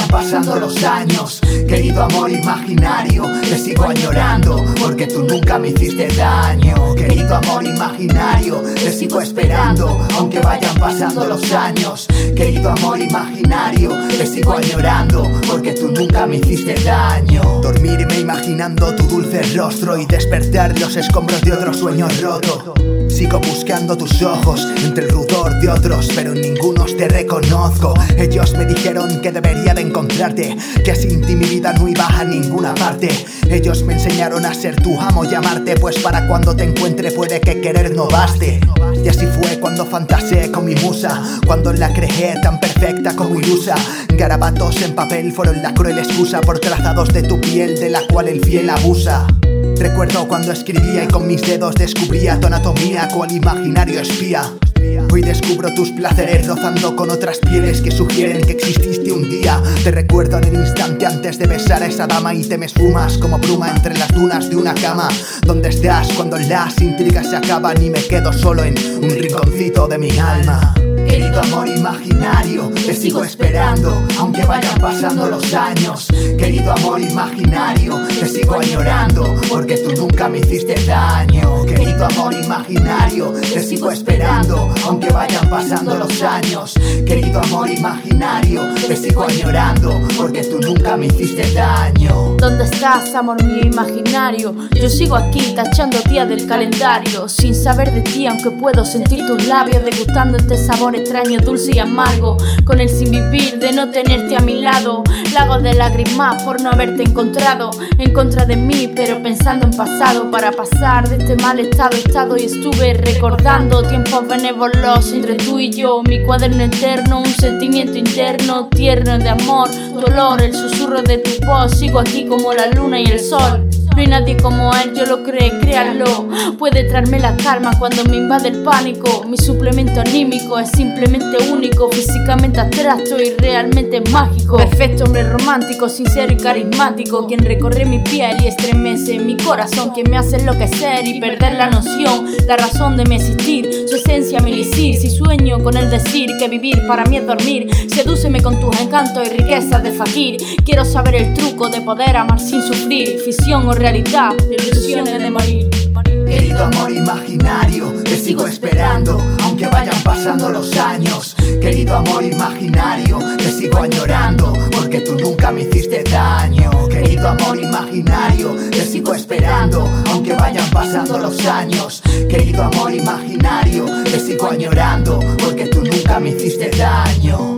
pasando los años. Querido amor imaginario, te sigo añorando porque tú nunca me hiciste daño. Querido amor imaginario, te sigo esperando aunque vayan pasando los años. Querido amor imaginario, te sigo añorando porque tú nunca me hiciste daño. Dormirme imaginando tu dulce rostro y despertar los escombros de otro sueño roto. Sigo buscando tus ojos entre el rudor de otros, pero en ninguno te reconozco. Ellos me dijeron que debería de encontrarte, que sin ti mi vida no iba a ninguna parte. Ellos me enseñaron a ser tu amo y amarte, pues para cuando te encuentre puede que querer no baste. Y así fue cuando fantaseé con mi musa, cuando la creé tan perfecta como ilusa. Garabatos en papel fueron la cruel excusa por trazados de tu piel de la cual el fiel abusa. Recuerdo cuando escribía y con mis dedos descubría tu anatomía cual imaginario espía. Hoy descubro tus placeres rozando con otras pieles que sugieren que exististe un día. Te recuerdo en el instante antes de besar a esa dama y te me esfumas como bruma entre las dunas de una cama. ¿Dónde estás cuando las intrigas se acaban y me quedo solo en un rinconcito de mi alma? Querido amor imaginario, te sigo esperando aunque vayan pasando los años. Querido amor imaginario, te sigo añorando porque tú nunca me hiciste daño. Querido amor imaginario, te sigo esperando aunque vayan pasando los años. Querido amor imaginario, te sigo añorando porque tú nunca me hiciste daño. ¿Dónde estás, amor mío imaginario? Yo sigo aquí tachando días del calendario, sin saber de ti aunque puedo sentir tus labios, degustando este sabor extraño, dulce y amargo, con el sin vivir de no tenerte a mi lado. Lagos de lágrimas por no haberte encontrado, en contra de mí pero pensando en pasado. Para pasar de este mal estado y estuve recordando tiempos benévolos entre tú y yo. Mi cuaderno eterno, un sentimiento interno tierno de amor, dolor, el susurro de tu voz. Sigo aquí como la luna y el sol. No hay nadie como él, yo lo creo, créanlo. Puede traerme la calma cuando me invade el pánico. Mi suplemento anímico es simplemente único, físicamente abstracto y realmente mágico. Perfecto hombre romántico, sincero y carismático, quien recorre mi piel y estremece mi corazón, quien me hace enloquecer y perder la noción, la razón de mi existir, su esencia mi elixir. Si sueño con el decir que vivir para mí es dormir, sedúceme con tus encantos y riquezas de fakir. Quiero saber el truco de poder amar sin sufrir, ficción o realidad, ilusiones de morir. Querido amor imaginario, te sigo esperando aunque vayan pasando los años. Querido amor imaginario, te sigo añorando porque tú nunca me hiciste daño. Querido amor imaginario, te sigo esperando aunque vayan pasando los años. Querido amor imaginario, te sigo añorando porque tú nunca me hiciste daño.